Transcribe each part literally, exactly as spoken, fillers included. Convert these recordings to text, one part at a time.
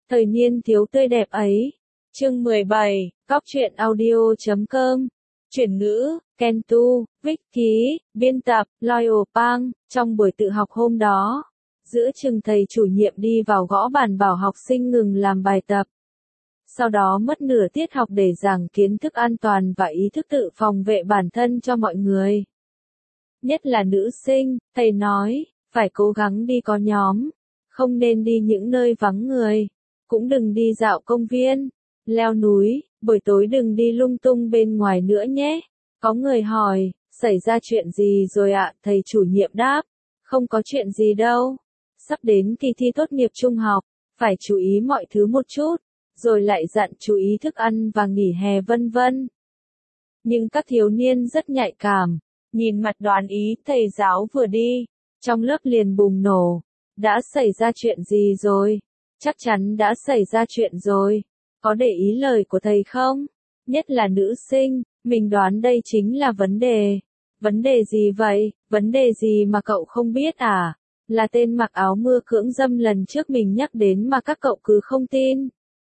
Thời niên thiếu tươi đẹp ấy. Chương mười bảy, Góc truyện audio chấm com. Chuyển ngữ, Kentu, Vic Ký, biên tập, Loyal Pang. Trong buổi tự học hôm đó, giữa chừng thầy chủ nhiệm đi vào gõ bàn bảo học sinh ngừng làm bài tập. Sau đó mất nửa tiết học để giảng kiến thức an toàn và ý thức tự phòng vệ bản thân cho mọi người. Nhất là nữ sinh, thầy nói, phải cố gắng đi có nhóm, không nên đi những nơi vắng người, cũng đừng đi dạo công viên, leo núi, buổi tối đừng đi lung tung bên ngoài nữa nhé. Có người hỏi, xảy ra chuyện gì rồi ạ? Thầy chủ nhiệm đáp, không có chuyện gì đâu. Sắp đến kỳ thi tốt nghiệp trung học, phải chú ý mọi thứ một chút, rồi lại dặn chú ý thức ăn và nghỉ hè vân vân. Nhưng các thiếu niên rất nhạy cảm, nhìn mặt đoán ý, thầy giáo vừa đi, trong lớp liền bùng nổ. Đã xảy ra chuyện gì rồi? Chắc chắn đã xảy ra chuyện rồi. Có để ý lời của thầy không? Nhất là nữ sinh, mình đoán đây chính là vấn đề. Vấn đề gì vậy? Vấn đề gì mà cậu không biết à? Là tên mặc áo mưa cưỡng dâm lần trước mình nhắc đến mà các cậu cứ không tin.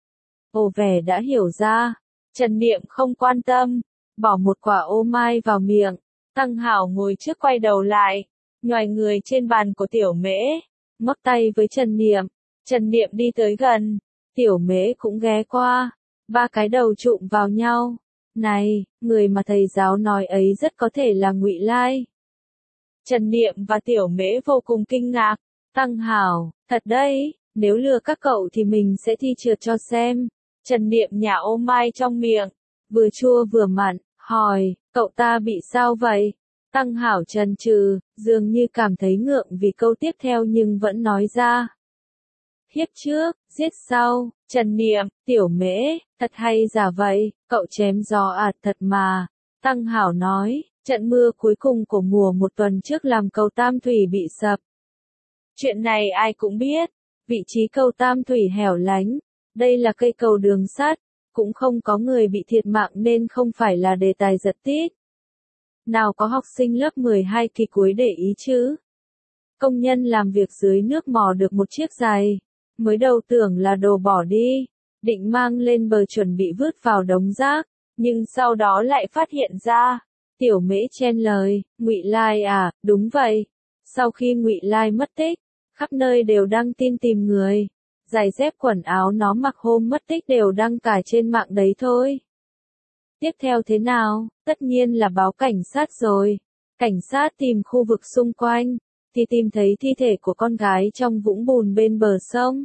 Ồ, vẻ đã hiểu ra. Trần Niệm không quan tâm, bỏ một quả ô mai vào miệng. Tăng Hảo ngồi trước quay đầu lại, nhoài người trên bàn của Tiểu Mễ, móc tay với Trần Niệm. Trần Niệm đi tới gần, Tiểu Mễ cũng ghé qua, ba cái đầu chụm vào nhau. Này, người mà thầy giáo nói ấy rất có thể là Ngụy Lai. Trần Niệm và Tiểu Mễ vô cùng kinh ngạc. Tăng Hảo, thật đấy, nếu lừa các cậu thì mình sẽ thi trượt cho xem. Trần Niệm nhả ô mai trong miệng, vừa chua vừa mặn, hỏi, cậu ta bị sao vậy? Tăng Hảo chần chừ, dường như cảm thấy ngượng vì câu tiếp theo nhưng vẫn nói ra. Hiếp trước, giết sau. Trần Niệm, Tiểu Mễ, thật hay giả vậy, cậu chém gió à? Thật mà. Tăng Hảo nói, trận mưa cuối cùng của mùa một tuần trước làm cầu Tam Thủy bị sập. Chuyện này ai cũng biết, vị trí cầu Tam Thủy hẻo lánh, đây là cây cầu đường sắt, cũng không có người bị thiệt mạng nên không phải là đề tài giật tít. Nào có học sinh lớp mười hai kỳ cuối để ý chứ. Công nhân làm việc dưới nước mò được một chiếc giày, mới đầu tưởng là đồ bỏ đi, định mang lên bờ chuẩn bị vứt vào đống rác, nhưng sau đó lại phát hiện ra. Tiểu Mễ chen lời, Ngụy Lai à? Đúng vậy. Sau khi Ngụy Lai mất tích, khắp nơi đều đăng tin tìm người. Giày dép quần áo nó mặc hôm mất tích đều đăng tải trên mạng đấy thôi. Tiếp theo thế nào? Tất nhiên là báo cảnh sát rồi. Cảnh sát tìm khu vực xung quanh, thì tìm thấy thi thể của con gái trong vũng bùn bên bờ sông.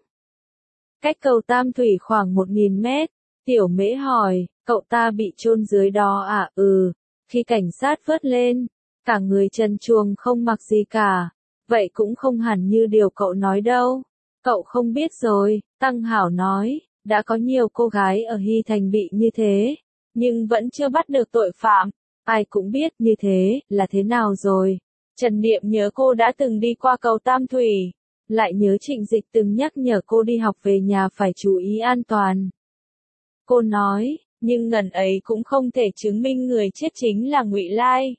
Cách cầu Tam Thủy khoảng một nghìn mét. Tiểu Mễ hỏi, cậu ta bị chôn dưới đó à? Ừ. Khi cảnh sát vớt lên, cả người trần truồng không mặc gì cả. Vậy cũng không hẳn như điều cậu nói đâu. Cậu không biết rồi, Tăng Hảo nói, đã có nhiều cô gái ở Hy Thành bị như thế, nhưng vẫn chưa bắt được tội phạm. Ai cũng biết như thế là thế nào rồi. Trần Niệm nhớ cô đã từng đi qua cầu Tam Thủy, lại nhớ Trịnh Dịch từng nhắc nhở cô đi học về nhà phải chú ý an toàn. Cô nói, nhưng ngần ấy cũng không thể chứng minh người chết chính là Ngụy Lai.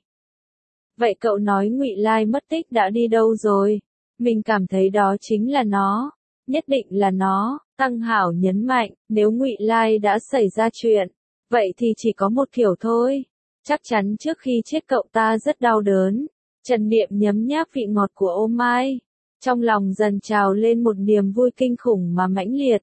Vậy cậu nói Ngụy Lai mất tích đã đi đâu rồi? Mình cảm thấy đó chính là nó. Nhất định là nó. Tăng Hảo nhấn mạnh, nếu Ngụy Lai đã xảy ra chuyện, vậy thì chỉ có một kiểu thôi. Chắc chắn trước khi chết cậu ta rất đau đớn. Trần Niệm nhấm nháp vị ngọt của ô mai. Trong lòng dần trào lên một niềm vui kinh khủng mà mãnh liệt.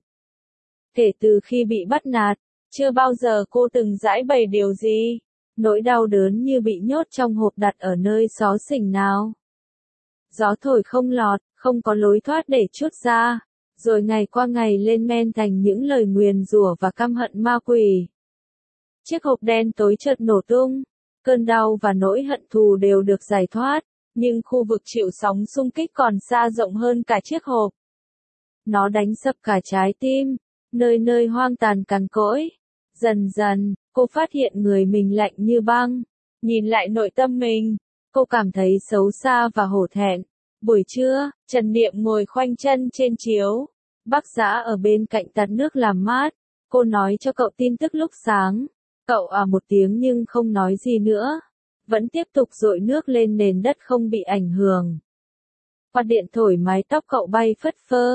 Kể từ khi bị bắt nạt, chưa bao giờ cô từng giãi bày điều gì. Nỗi đau đớn như bị nhốt trong hộp đặt ở nơi xó xỉnh nào. Gió thổi không lọt, không có lối thoát để trút ra. Rồi ngày qua ngày lên men thành những lời nguyền rủa và căm hận ma quỷ. Chiếc hộp đen tối chợt nổ tung. Cơn đau và nỗi hận thù đều được giải thoát. Nhưng khu vực chịu sóng xung kích còn xa rộng hơn cả chiếc hộp. Nó đánh sập cả trái tim. Nơi nơi hoang tàn cằn cỗi. Dần dần, cô phát hiện người mình lạnh như băng. Nhìn lại nội tâm mình, cô cảm thấy xấu xa và hổ thẹn. Buổi trưa, Trần Niệm ngồi khoanh chân trên chiếu. Bác Dã ở bên cạnh tạt nước làm mát. Cô nói cho cậu tin tức lúc sáng. Cậu à một tiếng nhưng không nói gì nữa. Vẫn tiếp tục dội nước lên nền đất không bị ảnh hưởng. Quạt điện thổi mái tóc cậu bay phất phơ.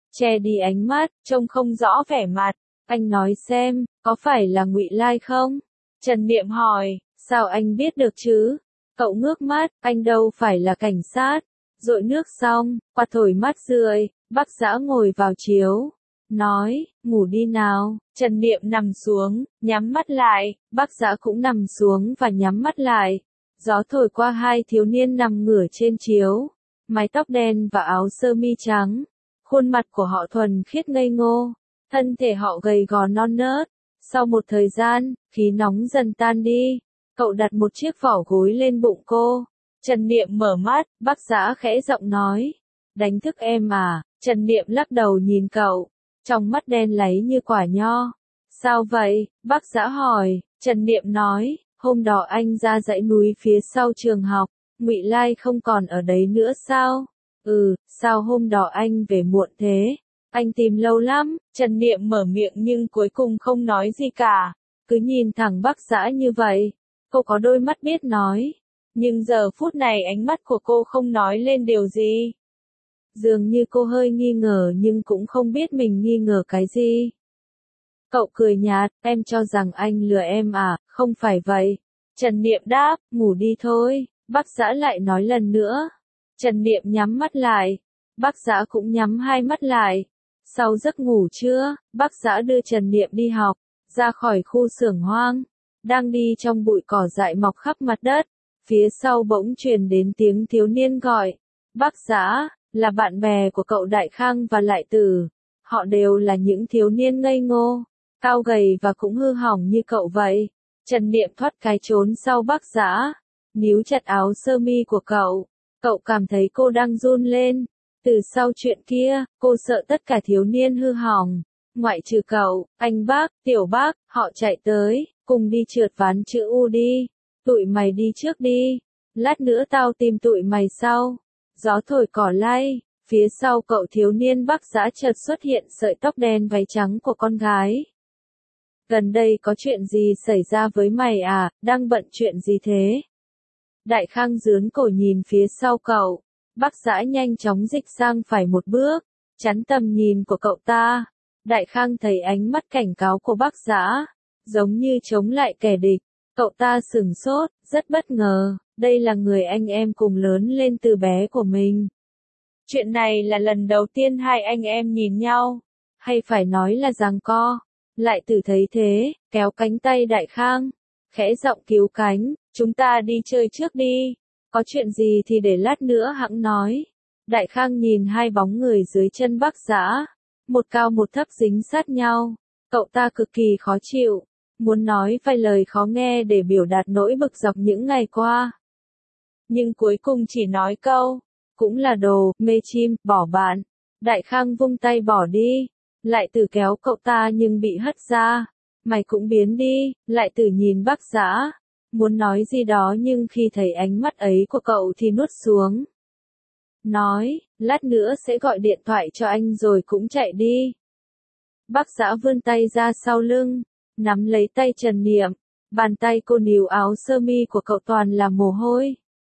che đi ánh mắt, trông không rõ vẻ mặt. Anh nói xem, có phải là Ngụy Lai không? Trần Niệm hỏi, sao anh biết được chứ? Cậu ngước mắt, anh đâu phải là cảnh sát. Dội nước xong, quạt thổi mắt rượi, Bác Dã ngồi vào chiếu. Nói, ngủ đi nào. Trần Niệm nằm xuống, nhắm mắt lại, Bác Dã cũng nằm xuống và nhắm mắt lại. Gió thổi qua hai thiếu niên nằm ngửa trên chiếu. Mái tóc đen và áo sơ mi trắng. Khuôn mặt của họ thuần khiết ngây ngô. Thân thể họ gầy gò non nớt. Sau một thời gian, khí nóng dần tan đi. Cậu đặt một chiếc vỏ gối lên bụng cô. Trần Niệm mở mắt, Bác Dã khẽ giọng nói. Đánh thức em à? Trần Niệm lắc đầu nhìn cậu. Trong mắt đen láy như quả nho. Sao vậy? Bác Dã hỏi. Trần Niệm nói, hôm đó anh ra dãy núi phía sau trường học. Ngụy Lai không còn ở đấy nữa sao? Ừ, sao hôm đó anh về muộn thế? Anh tìm lâu lắm. Trần Niệm mở miệng nhưng cuối cùng không nói gì cả. Cứ nhìn thẳng Bác Dã như vậy. Cô có đôi mắt biết nói. Nhưng giờ phút này ánh mắt của cô không nói lên điều gì. Dường như cô hơi nghi ngờ nhưng cũng không biết mình nghi ngờ cái gì. Cậu cười nhạt, em cho rằng anh lừa em à, không phải vậy. Trần Niệm đáp, ngủ đi thôi. Bác Dã lại nói lần nữa. Trần Niệm nhắm mắt lại. Bác Dã cũng nhắm hai mắt lại. Sau giấc ngủ trưa, Bác Dã đưa Trần Niệm đi học, ra khỏi khu xưởng hoang. Đang đi trong bụi cỏ dại mọc khắp mặt đất. Phía sau bỗng truyền đến tiếng thiếu niên gọi. Bác Dã, là bạn bè của cậu Đại Khang và Lại Tử. Họ đều là những thiếu niên ngây ngô, cao gầy và cũng hư hỏng như cậu vậy. Trần Niệm thoát cái trốn sau Bác Dã, níu chặt áo sơ mi của cậu. Cậu cảm thấy cô đang run lên. Từ sau chuyện kia, cô sợ tất cả thiếu niên hư hỏng. Ngoại trừ cậu, anh Bác, Tiểu Bác, họ chạy tới, cùng đi trượt ván chữ U đi. Tụi mày đi trước đi. Lát nữa tao tìm tụi mày sau. Gió thổi cỏ lay. Phía sau cậu thiếu niên Bác Dã chợt xuất hiện sợi tóc đen váy trắng của con gái. Gần đây có chuyện gì xảy ra với mày à, đang bận chuyện gì thế? Đại Khang dướn cổ nhìn phía sau cậu. Bác Dã nhanh chóng dịch sang phải một bước, chắn tầm nhìn của cậu ta. Đại Khang thấy ánh mắt cảnh cáo của Bác Dã, giống như chống lại kẻ địch. Cậu ta sửng sốt, rất bất ngờ, đây là người anh em cùng lớn lên từ bé của mình. Chuyện này là lần đầu tiên hai anh em nhìn nhau, hay phải nói là giằng co. Lại Tử thấy thế, kéo cánh tay Đại Khang, khẽ giọng cứu cánh, chúng ta đi chơi trước đi, có chuyện gì thì để lát nữa hẵng nói. Đại Khang nhìn hai bóng người dưới chân Bác Dã, một cao một thấp dính sát nhau, cậu ta cực kỳ khó chịu. Muốn nói vài lời khó nghe để biểu đạt nỗi bực dọc những ngày qua. Nhưng cuối cùng chỉ nói câu, cũng là đồ, mê chim, bỏ bạn. Đại Khang vung tay bỏ đi. Lại Tử kéo cậu ta nhưng bị hất ra. Mày cũng biến đi. Lại Tử nhìn Bác Dã, muốn nói gì đó nhưng khi thấy ánh mắt ấy của cậu thì nuốt xuống. Nói, lát nữa sẽ gọi điện thoại cho anh rồi cũng chạy đi. Bác Dã vươn tay ra sau lưng, nắm lấy tay Trần Niệm. Bàn tay cô níu áo sơ mi của cậu toàn là mồ hôi.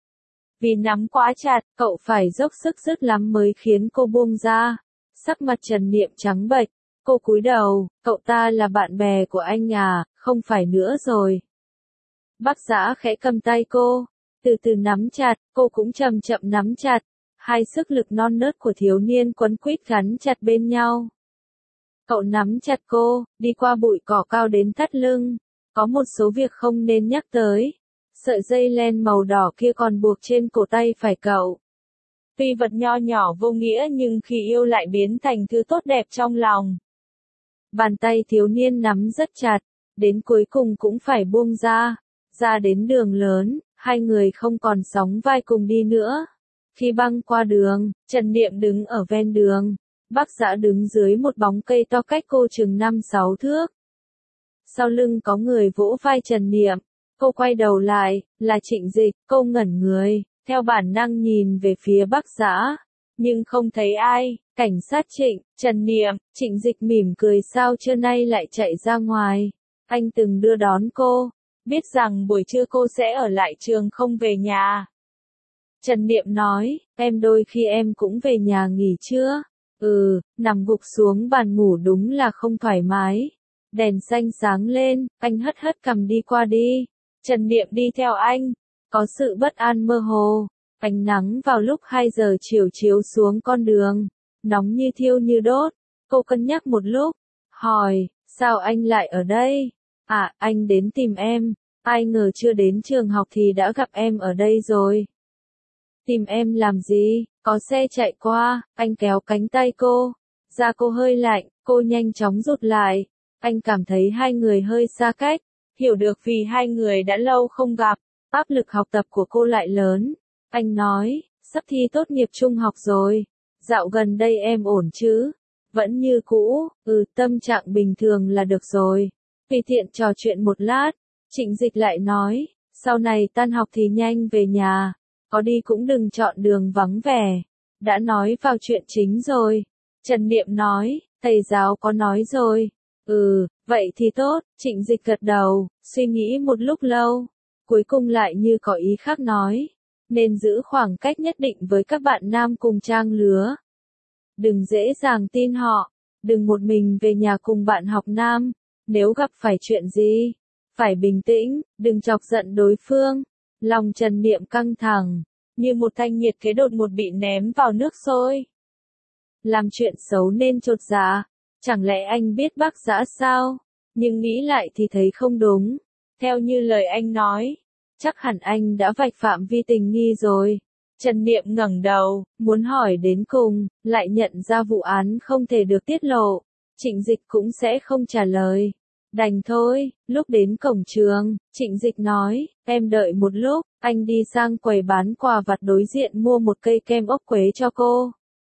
Vì nắm quá chặt, cậu phải dốc sức dứt lắm mới khiến cô buông ra. Sắc mặt Trần Niệm trắng bệch, cô cúi đầu, cậu ta là bạn bè của anh à, không phải nữa rồi. Bác Dã khẽ cầm tay cô, từ từ nắm chặt, cô cũng chậm chậm nắm chặt. Hai sức lực non nớt của thiếu niên quấn quýt gắn chặt bên nhau. Cậu nắm chặt cô, đi qua bụi cỏ cao đến thắt lưng. Có một số việc không nên nhắc tới. Sợi dây len màu đỏ kia còn buộc trên cổ tay phải cậu. Tuy vật nho nhỏ vô nghĩa nhưng khi yêu lại biến thành thứ tốt đẹp trong lòng. Bàn tay thiếu niên nắm rất chặt, đến cuối cùng cũng phải buông ra. Ra đến đường lớn, hai người không còn sóng vai cùng đi nữa. Khi băng qua đường, Trần Niệm đứng ở ven đường. Bác Dã đứng dưới một bóng cây to cách cô chừng năm sáu thước. Sau lưng có người vỗ vai Trần Niệm. Cô quay đầu lại, là Trịnh Dịch, cô ngẩn người, theo bản năng nhìn về phía Bác Dã, nhưng không thấy ai. Cảnh sát Trịnh, Trần Niệm, Trịnh Dịch mỉm cười sao trưa nay lại chạy ra ngoài. Anh từng đưa đón cô, biết rằng buổi trưa cô sẽ ở lại trường không về nhà. Trần Niệm nói, em đôi khi em cũng về nhà nghỉ trưa. Ừ, nằm gục xuống bàn ngủ đúng là không thoải mái. Đèn xanh sáng lên, anh hất hất cằm đi qua đi. Trần Niệm đi theo anh. Có sự bất an mơ hồ. Ánh nắng vào lúc hai giờ chiều chiếu xuống con đường. Nóng như thiêu như đốt. Cô cân nhắc một lúc. Hỏi, sao anh lại ở đây? À, anh đến tìm em. Ai ngờ chưa đến trường học thì đã gặp em ở đây rồi. Tìm em làm gì? Có xe chạy qua, anh kéo cánh tay cô. Da cô hơi lạnh, cô nhanh chóng rụt lại. Anh cảm thấy hai người hơi xa cách. Hiểu được vì hai người đã lâu không gặp, áp lực học tập của cô lại lớn. Anh nói, sắp thi tốt nghiệp trung học rồi. Dạo gần đây em ổn chứ? Vẫn như cũ, ừ, tâm trạng bình thường là được rồi. Vì tiện trò chuyện một lát, Trịnh Dịch lại nói, sau này tan học thì nhanh về nhà. Có đi cũng đừng chọn đường vắng vẻ. Đã nói vào chuyện chính rồi. Trần Niệm nói, thầy giáo có nói rồi. Ừ, vậy thì tốt, Trịnh Dịch gật đầu, suy nghĩ một lúc lâu. Cuối cùng lại như có ý khác nói. Nên giữ khoảng cách nhất định với các bạn nam cùng trang lứa. Đừng dễ dàng tin họ. Đừng một mình về nhà cùng bạn học nam. Nếu gặp phải chuyện gì, phải bình tĩnh, đừng chọc giận đối phương. Lòng Trần Niệm căng thẳng, như một thanh nhiệt kế đột ngột bị ném vào nước sôi. Làm chuyện xấu nên chột dạ, chẳng lẽ anh biết bác giã sao? Nhưng nghĩ lại thì thấy không đúng. Theo như lời anh nói, chắc hẳn anh đã vạch phạm vi tình nghi rồi. Trần Niệm ngẩng đầu, muốn hỏi đến cùng, lại nhận ra vụ án không thể được tiết lộ. Trịnh Dịch cũng sẽ không trả lời. Đành thôi, lúc đến cổng trường, Trịnh Dịch nói, em đợi một lúc, anh đi sang quầy bán quà vặt đối diện mua một cây kem ốc quế cho cô.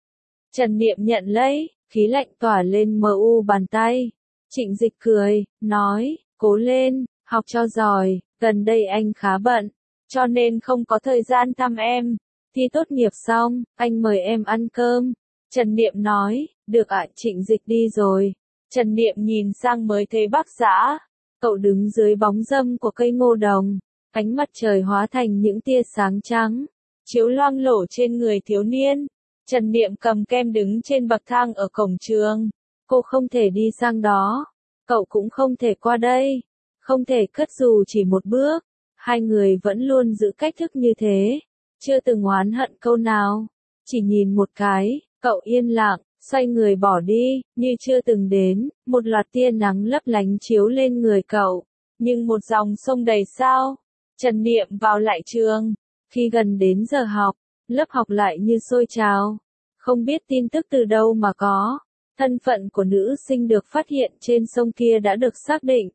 Trần Niệm nhận lấy, khí lạnh tỏa lên mờ u bàn tay. Trịnh Dịch cười, nói, cố lên, học cho giỏi, gần đây anh khá bận, cho nên không có thời gian thăm em. Thi tốt nghiệp xong, anh mời em ăn cơm. Trần Niệm nói, được ạ. Trịnh Dịch đi rồi. Trần Niệm nhìn sang mới thấy bác giã. Cậu đứng dưới bóng râm của cây ngô đồng. Ánh mặt trời hóa thành những tia sáng trắng, chiếu loang lổ trên người thiếu niên. Trần Niệm cầm kem đứng trên bậc thang ở cổng trường. Cô không thể đi sang đó. Cậu cũng không thể qua đây. Không thể cất dù chỉ một bước. Hai người vẫn luôn giữ cách thức như thế. Chưa từng oán hận câu nào. Chỉ nhìn một cái, cậu yên lặng, xoay người bỏ đi, như chưa từng đến. Một loạt tia nắng lấp lánh chiếu lên người cậu. Nhưng một dòng sông đầy sao. Trần Niệm vào lại trường. Khi gần đến giờ học, lớp học lại như sôi trào. Không biết tin tức từ đâu mà có. Thân phận của nữ sinh được phát hiện trên sông kia đã được xác định.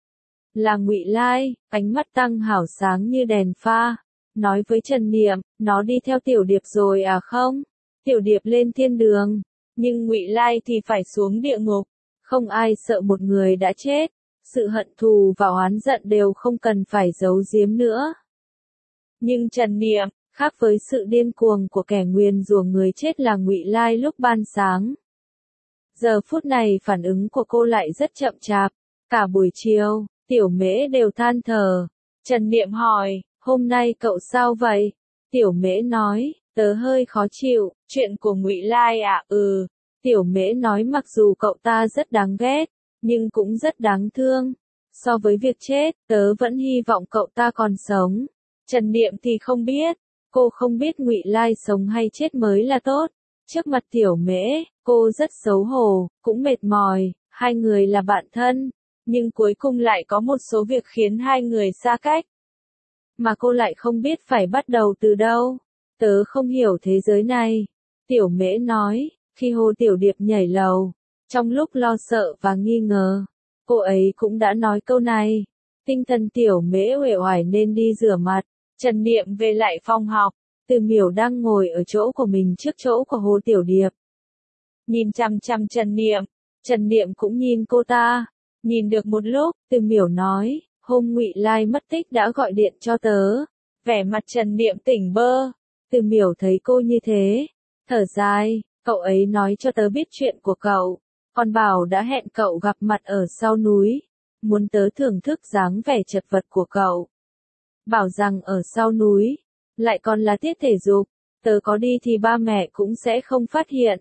Là Ngụy Lai, ánh mắt Tăng Hảo sáng như đèn pha. Nói với Trần Niệm, nó đi theo Tiểu Điệp rồi à không? Tiểu Điệp lên thiên đường, nhưng Ngụy Lai thì phải xuống địa ngục. Không ai sợ một người đã chết. Sự hận thù và oán giận đều không cần phải giấu giếm nữa. Nhưng Trần Niệm, khác với sự điên cuồng của kẻ nguyền rủa người chết là Ngụy Lai lúc ban sáng. Giờ phút này phản ứng của cô lại rất chậm chạp. Cả buổi chiều, Tiểu Mễ đều than thở. Trần Niệm hỏi, hôm nay cậu sao vậy? Tiểu Mễ nói, tớ hơi khó chịu, chuyện của Ngụy Lai à, ừ. Tiểu Mễ nói mặc dù cậu ta rất đáng ghét, nhưng cũng rất đáng thương. So với việc chết, tớ vẫn hy vọng cậu ta còn sống. Trần Niệm thì không biết. Cô không biết Ngụy Lai sống hay chết mới là tốt. Trước mặt Tiểu Mễ, cô rất xấu hổ, cũng mệt mỏi. Hai người là bạn thân, nhưng cuối cùng lại có một số việc khiến hai người xa cách. Mà cô lại không biết phải bắt đầu từ đâu. Tớ không hiểu thế giới này. Tiểu Mễ nói, khi Hồ Tiểu Điệp nhảy lầu. Trong lúc lo sợ và nghi ngờ, cô ấy cũng đã nói câu này. Tinh thần Tiểu Mễ uể oải nên đi rửa mặt. Trần Niệm về lại phòng học. Từ Miểu đang ngồi ở chỗ của mình trước chỗ của Hồ Tiểu Điệp. Nhìn chằm chằm Trần Niệm. Trần Niệm cũng nhìn cô ta. Nhìn được một lúc, Từ Miểu nói, hôm Ngụy Lai mất tích đã gọi điện cho tớ. Vẻ mặt Trần Niệm tỉnh bơ. Từ Miểu thấy cô như thế, thở dài, cậu ấy nói cho tớ biết chuyện của cậu. Còn bảo đã hẹn cậu gặp mặt ở sau núi. Muốn tớ thưởng thức dáng vẻ chật vật của cậu. Bảo rằng ở sau núi, lại còn là tiết thể dục. Tớ có đi thì ba mẹ cũng sẽ không phát hiện.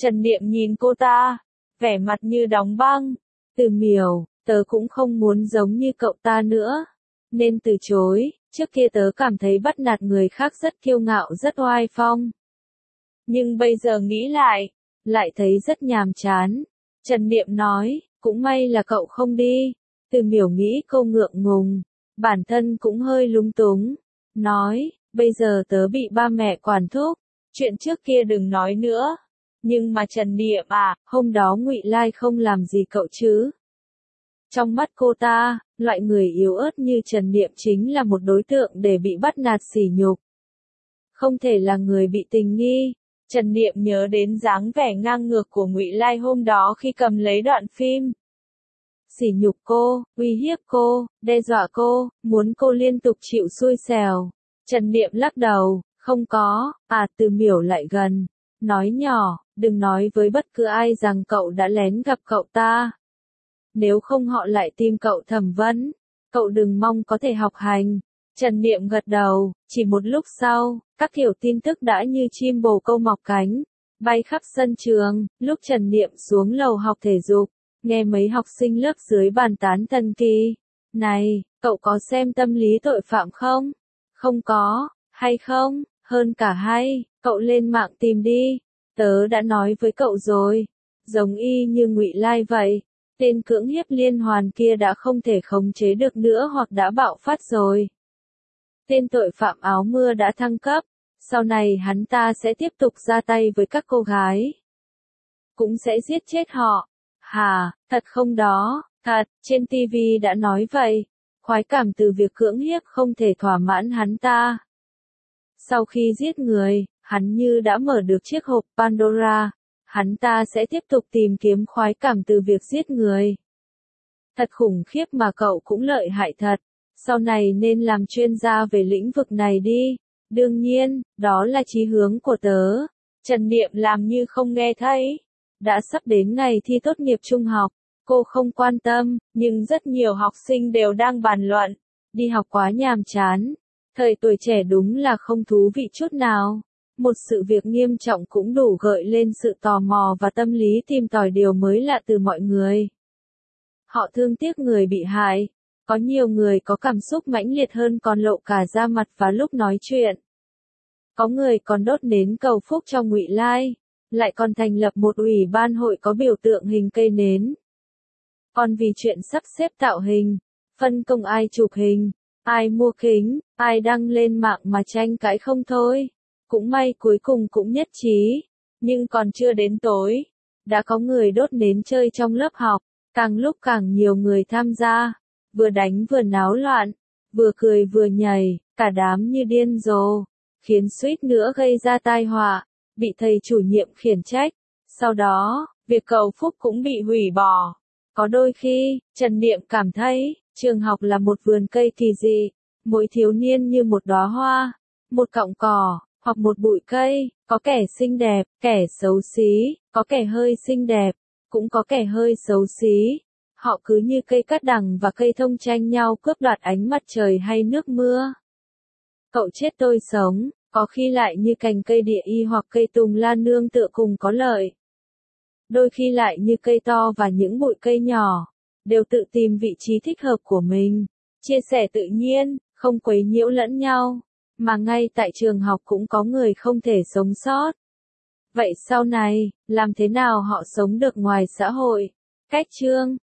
Trần Niệm nhìn cô ta, vẻ mặt như đóng băng. Từ Miểu, tớ cũng không muốn giống như cậu ta nữa. Nên từ chối, trước kia tớ cảm thấy bắt nạt người khác rất kiêu ngạo rất oai phong. Nhưng bây giờ nghĩ lại, lại thấy rất nhàm chán. Trần Niệm nói, cũng may là cậu không đi. Từ Miểu nghĩ cô ngượng ngùng, bản thân cũng hơi lúng túng. Nói, bây giờ tớ bị ba mẹ quản thúc, chuyện trước kia đừng nói nữa. Nhưng mà Trần Niệm à, hôm đó Ngụy Lai không làm gì cậu chứ? Trong mắt cô ta, loại người yếu ớt như Trần Niệm chính là một đối tượng để bị bắt nạt sỉ nhục. Không thể là người bị tình nghi. Trần Niệm nhớ đến dáng vẻ ngang ngược của Ngụy Lai hôm đó khi cầm lấy đoạn phim. Sỉ nhục cô, uy hiếp cô, đe dọa cô, muốn cô liên tục chịu xui xẻo. Trần Niệm lắc đầu, không có, à Từ Miểu lại gần, nói nhỏ, đừng nói với bất cứ ai rằng cậu đã lén gặp cậu ta. Nếu không họ lại tìm cậu thẩm vấn, cậu đừng mong có thể học hành. Trần Niệm gật đầu, chỉ một lúc sau, các kiểu tin tức đã như chim bồ câu mọc cánh, bay khắp sân trường. Lúc Trần Niệm xuống lầu học thể dục, nghe mấy học sinh lớp dưới bàn tán thần kỳ. Này, cậu có xem Tâm lý tội phạm không? Không có, hay không? Hơn cả hay, cậu lên mạng tìm đi. Tớ đã nói với cậu rồi, giống y như Ngụy Lai vậy. Tên cưỡng hiếp liên hoàn kia đã không thể khống chế được nữa hoặc đã bạo phát rồi. Tên tội phạm áo mưa đã thăng cấp, sau này hắn ta sẽ tiếp tục ra tay với các cô gái. Cũng sẽ giết chết họ. Hà, thật không đó, thật, trên ti vi đã nói vậy. Khoái cảm từ việc cưỡng hiếp không thể thỏa mãn hắn ta. Sau khi giết người, hắn như đã mở được chiếc hộp Pandora. Hắn ta sẽ tiếp tục tìm kiếm khoái cảm từ việc giết người. Thật khủng khiếp mà cậu cũng lợi hại thật. Sau này nên làm chuyên gia về lĩnh vực này đi. Đương nhiên, đó là chí hướng của tớ. Trần Niệm làm như không nghe thấy. Đã sắp đến ngày thi tốt nghiệp trung học. Cô không quan tâm, nhưng rất nhiều học sinh đều đang bàn luận. Đi học quá nhàm chán. Thời tuổi trẻ đúng là không thú vị chút nào. Một sự việc nghiêm trọng cũng đủ gợi lên sự tò mò và tâm lý tìm tòi điều mới lạ từ mọi người. Họ thương tiếc người bị hại. Có nhiều người có cảm xúc mãnh liệt hơn còn lộ cả da mặt vào lúc nói chuyện. Có người còn đốt nến cầu phúc cho Ngụy Lai, lại còn thành lập một ủy ban hội có biểu tượng hình cây nến. Còn vì chuyện sắp xếp tạo hình, phân công ai chụp hình, ai mua kính, ai đăng lên mạng mà tranh cãi không thôi. Cũng may cuối cùng cũng nhất trí, nhưng còn chưa đến tối, đã có người đốt nến chơi trong lớp học, càng lúc càng nhiều người tham gia, vừa đánh vừa náo loạn, vừa cười vừa nhảy, cả đám như điên rồ, khiến suýt nữa gây ra tai họa, bị thầy chủ nhiệm khiển trách. Sau đó, việc cầu phúc cũng bị hủy bỏ. Có đôi khi, Trần Niệm cảm thấy, trường học là một vườn cây kỳ dị, mỗi thiếu niên như một đóa hoa, một cọng cỏ, hoặc một bụi cây, có kẻ xinh đẹp, kẻ xấu xí, có kẻ hơi xinh đẹp, cũng có kẻ hơi xấu xí. Họ cứ như cây cát đằng và cây thông tranh nhau cướp đoạt ánh mặt trời hay nước mưa. Cậu chết tôi sống, có khi lại như cành cây địa y hoặc cây tùng lan nương tựa cùng có lợi. Đôi khi lại như cây to và những bụi cây nhỏ, đều tự tìm vị trí thích hợp của mình, chia sẻ tự nhiên, không quấy nhiễu lẫn nhau. Mà ngay tại trường học cũng có người không thể sống sót. Vậy sau này, làm thế nào họ sống được ngoài xã hội? Cách chương